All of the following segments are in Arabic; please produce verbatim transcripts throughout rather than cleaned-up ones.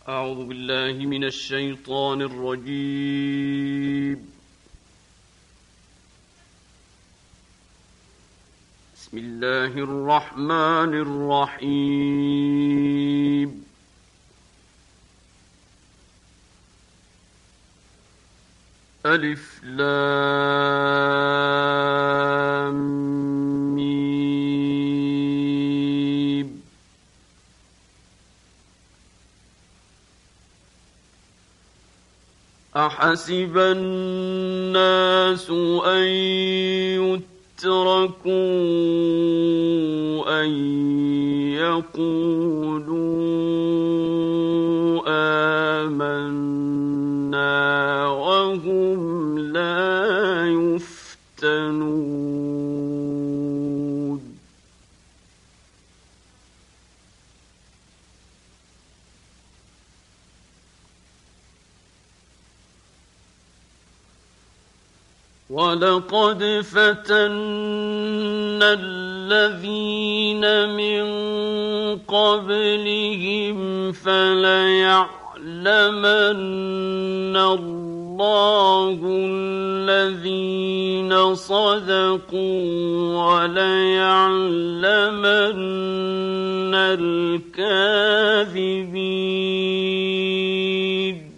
أعوذ بالله من الشيطان الرجيم. بسم الله الرحمن الرحيم. ألف لام ميم. أحسب الناس أن يتركوا أن يقولوا آمنا وهم لا يفتنون. ولقد فتنا الذين من قبلهم فليعلمن الله الذين صدقوا وليعلمن الكاذبين.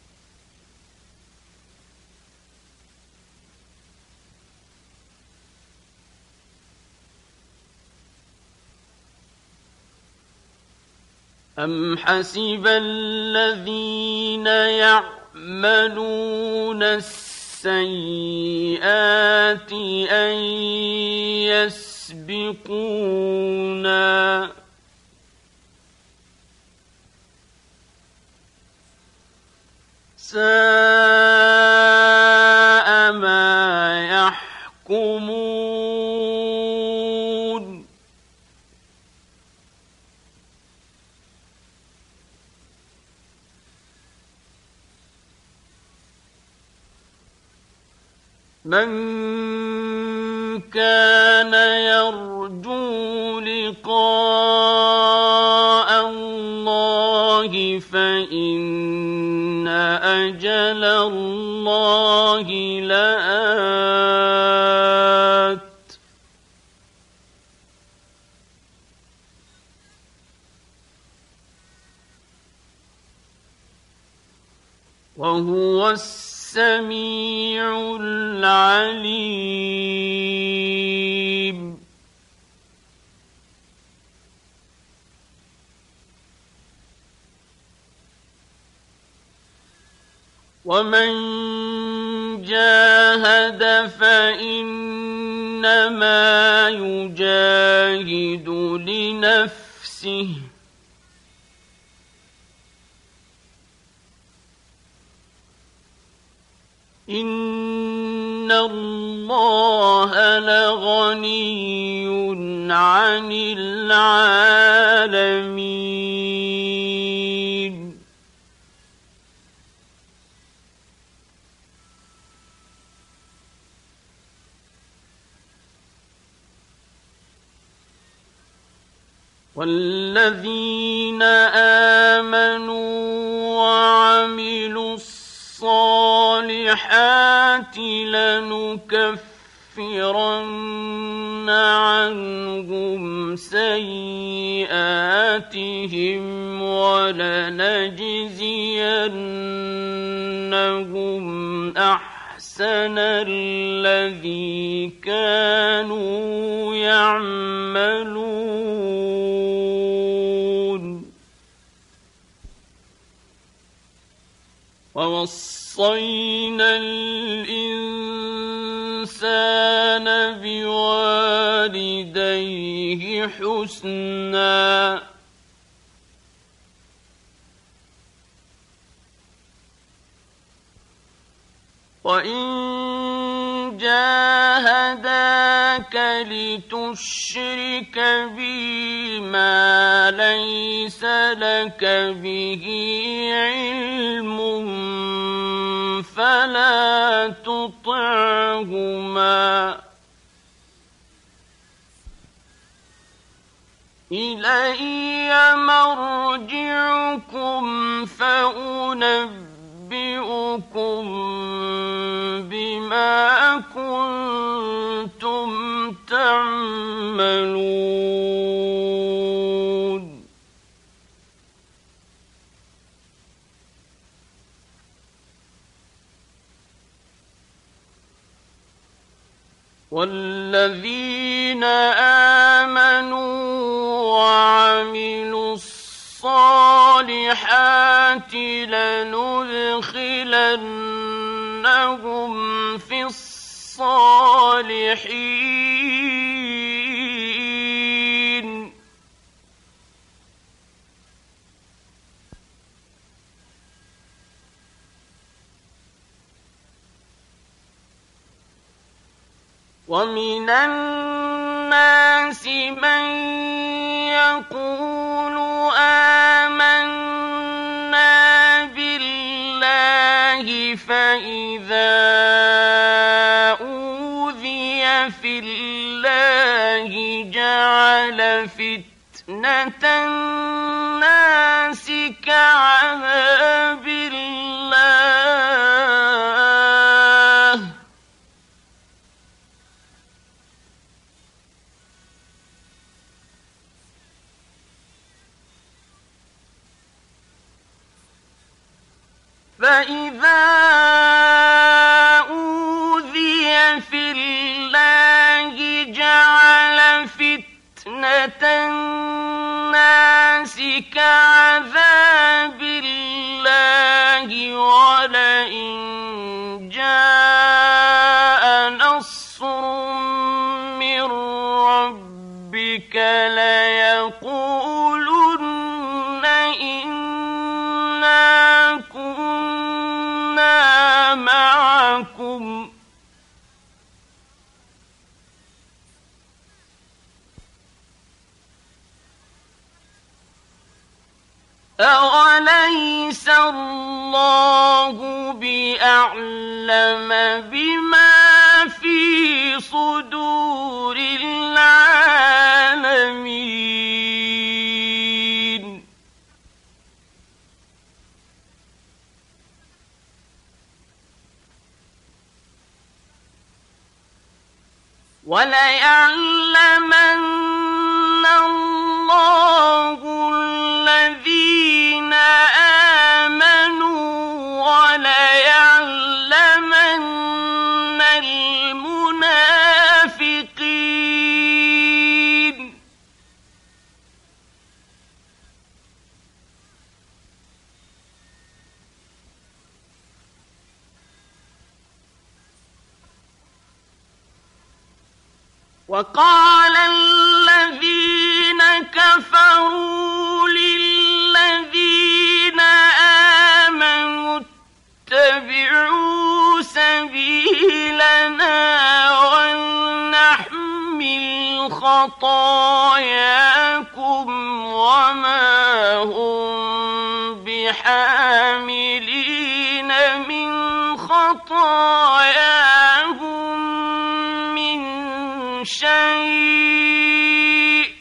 أم حسب الذين يعملون السيئات أن يسبقونا ساء ما يحكمون. من كان يرجو لقاء الله فإن أجل الله لآت. وهو السميع العليم. ومن جاهد فإنما يجاهد لنفسه إن الله لغني عن العالمين. والذين آمنوا وعملوا الصالحات لنكفرن عنهم سيئاتهم ولنجزينهم أحسن الذي كانوا يعملون. ووصينا الإنسان بوالديه حسنا وإن جاهداك لتشرك بي ما ليس لك به علم فلا تطعهما إلي مرجعكم فأنبئكم بما كنتم تعملون والذين آمنوا وعملوا الصالحات لندخلنهم في الصالحين ومن الناس من يقول آمنا بالله فإذا أوذي في الله جعل فتنة الناس كعذاب الله فإذا أوذي في الله جعل فتنة الناس كعذاب الله ولئن جاء نصر من ربك ليقولن إنا كنا معكم أوليس الله بأعلم بما في صدور العالمين وليعلمن الله الذين آمنوا وليعلمن المنافقين وقال الذين كفروا للذين آمنوا اتبعوا سبيلنا ولنحمل خطاياكم وما هم بحاملين من خطاياهم من شيء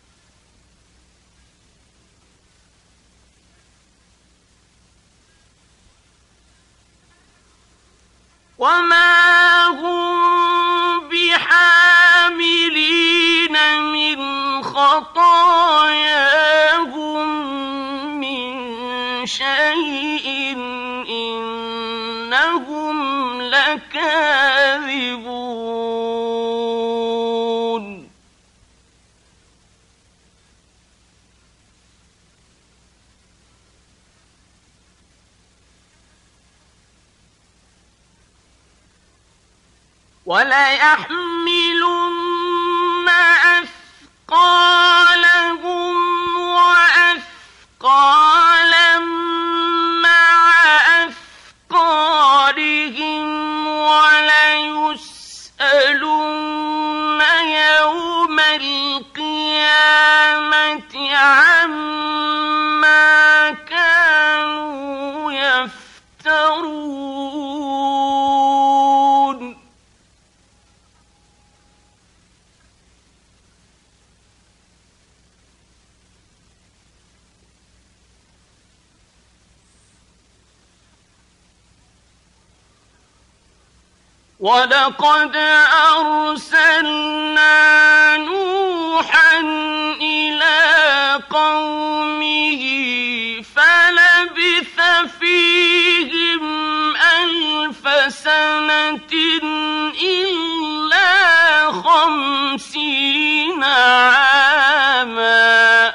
وما هم بحاملين من خطاياهم من شيء إنهم لكاذبون وليحملن أثقالهم وأثقالا مع أثقالهم وليسألن يوم القيامة عما كانوا يفترون وَلَقَدْ أَرْسَلْنَا نُوحًا إِلَىٰ قَوْمِهِ فَلَبِثَ فِيهِمْ أَلْفَ سَنَةٍ إِلَّا خَمْسِينَ عَامًا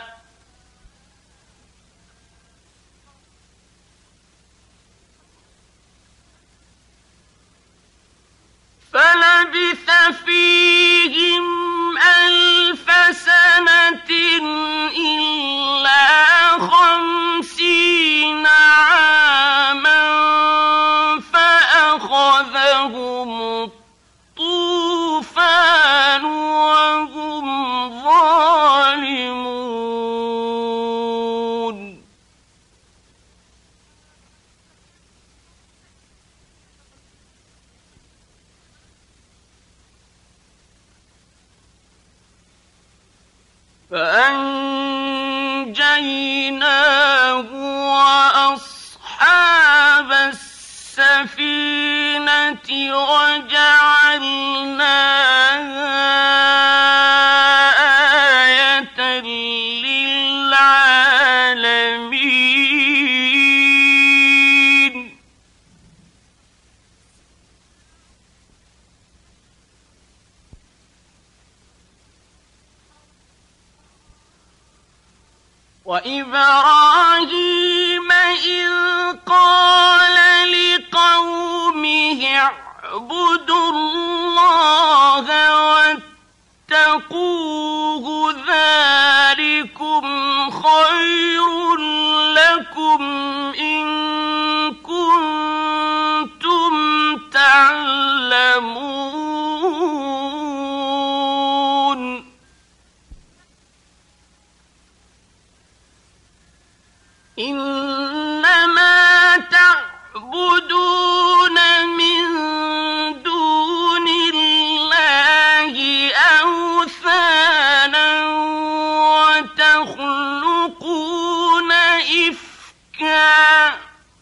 فَلَبِثَ فِيهِمْ أَلْفَ سَنَةٍ إِلَّا خَمْسِينَ عَامًا فَأَخَذَهُمُ الطُّوفَانُ وَهُمْ ظَالِمُونَ فَأَنجَيْنَاهُ وَأَصْحَابَ السَّفِينَةِ وَجَعَلْنَاهَا آيَةً لِّلْعَالَمِينَ وَإِبْرَاهِيمَ إِذْ قَالَ لِقَوْمِهِ اعْبُدُوا اللَّهَ وَاتَّقُوهُ ذَٰلِكُمْ خَيْرٌ لَّكُمْ إِن كُنتُمْ تَعْلَمُونَ إِنَّمَا تَعْبُدُونَ مِن دُونِ اللَّهِ أَوْثَانًا وَتَخْلُقُونَ إِفْكًا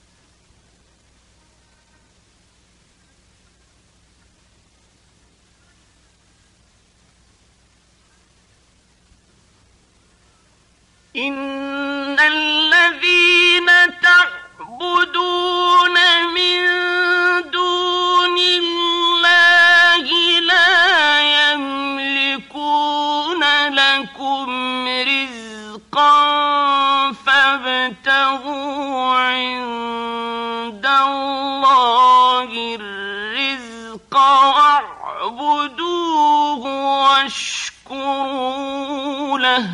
إِنَّ الَّذِينَ تَعْبُدُونَ مِن دُونِ اللَّهِ لَا يَمْلِكُونَ لَكُمْ رِزْقًا فَابْتَغُوا عِندَ اللَّهِ الرِّزْقَ وَاعْبُدُوهُ وَاشْكُرُوا لَهُ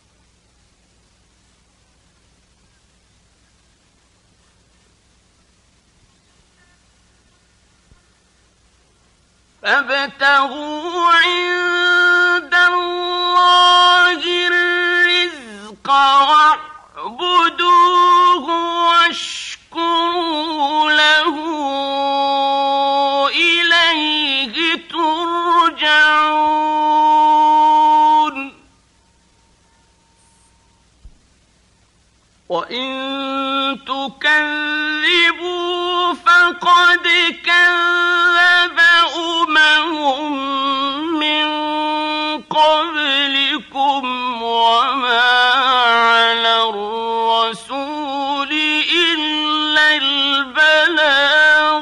فَابْتَغُوا عِندَ اللَّهِ الرِّزْقَ وَاعْبُدُوهُ وَاشْكُرُوا لَهُ إِلَيْهِ تُرْجَعُونَ وَإِن تُكَذِّبُوا فَقَدْ كَذَّبَ أُمَمٌ مِّن قَبْلِكُمْ وَمَا عَلَى الرَّسُولِ إِلَّا الْبَلَاغُ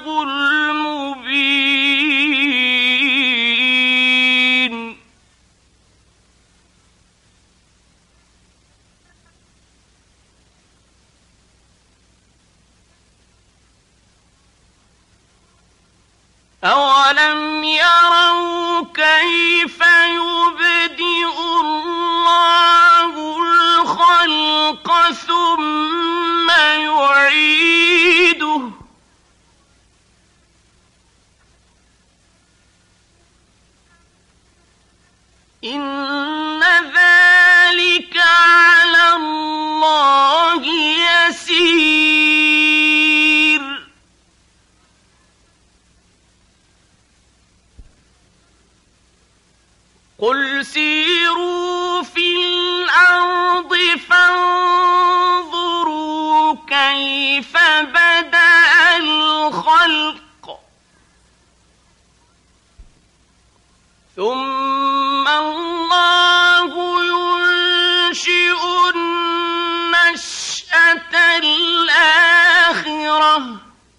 الْمُبِينُ أَوَلَمْ يَرَوْا كَيْفَ يُبْدِئُ اللَّهُ الْخَلْقَ ثُمَّ يُعِيدُهُ إِنَّ ذَلِكَ عَلَى اللَّهِ يَسِيرٌ قُلْ سِيرُوا فِي الْأَرْضِ فَانظُرُوا كَيْفَ بَدَأَ الْخَلْقَ ثم الله ينشئ النشأة الآخرة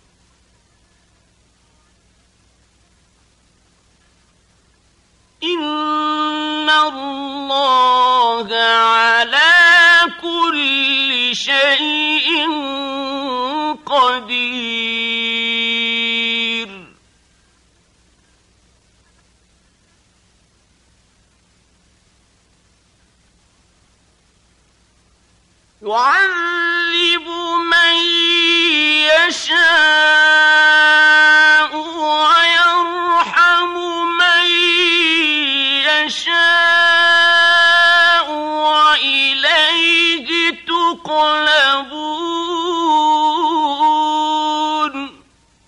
إن الله على كل شيء قدير. يعذب من يشاء ويرحم من يشاء وإليه تقلبون.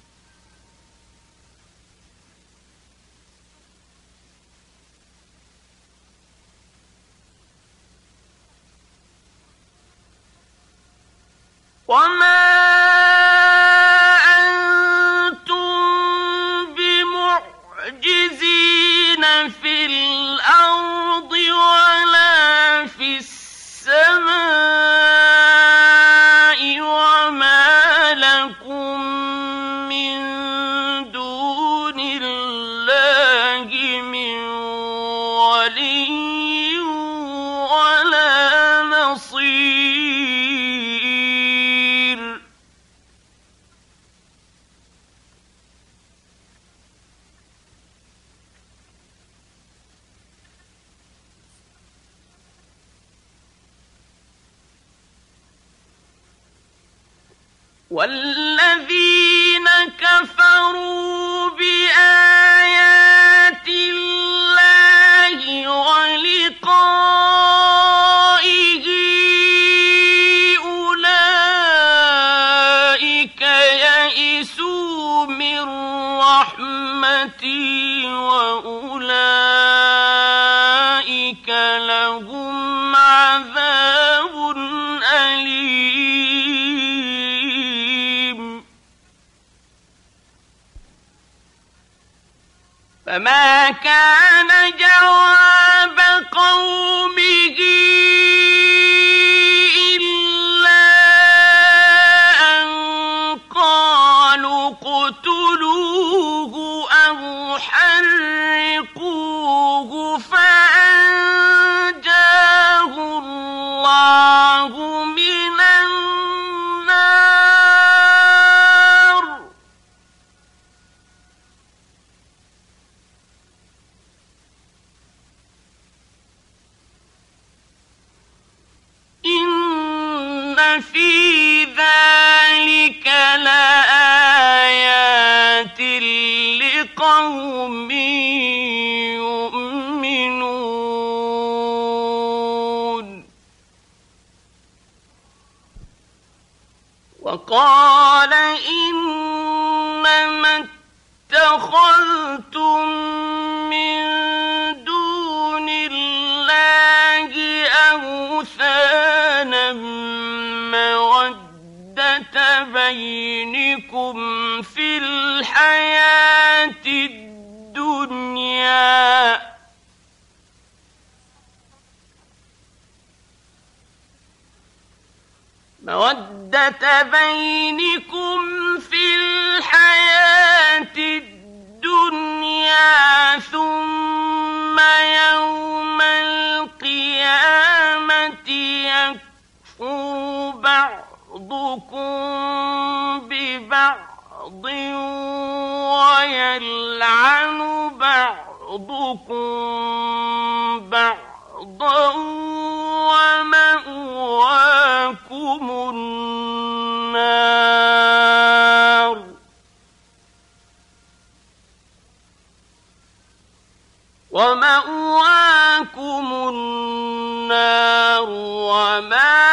وما أنتم بمعجزين في الأرض ولا في السماء وما لكم من دون الله من ولي ولا نصير. والذين كفروا بآيات الله ولقائه أولئك يئسوا من رحمتي وأولئك لهم عذاب أليم. فما كان جواب قومه إلا أن قالوا اقتلوه أو حرقوه فأنجاه الله من النار. إن في ذلك لآيات لقوم يؤمنون. وقال إنما اتخذتم من دون الله أوثانا مودة بينكم في الحياة الدنيا مودة بينكم في الحياة الدنيا ثم يوم القيامة يكفر بعضكم ببعض ويلعن بعضكم بعضا ومأواكم النار. ومأواكم النار وما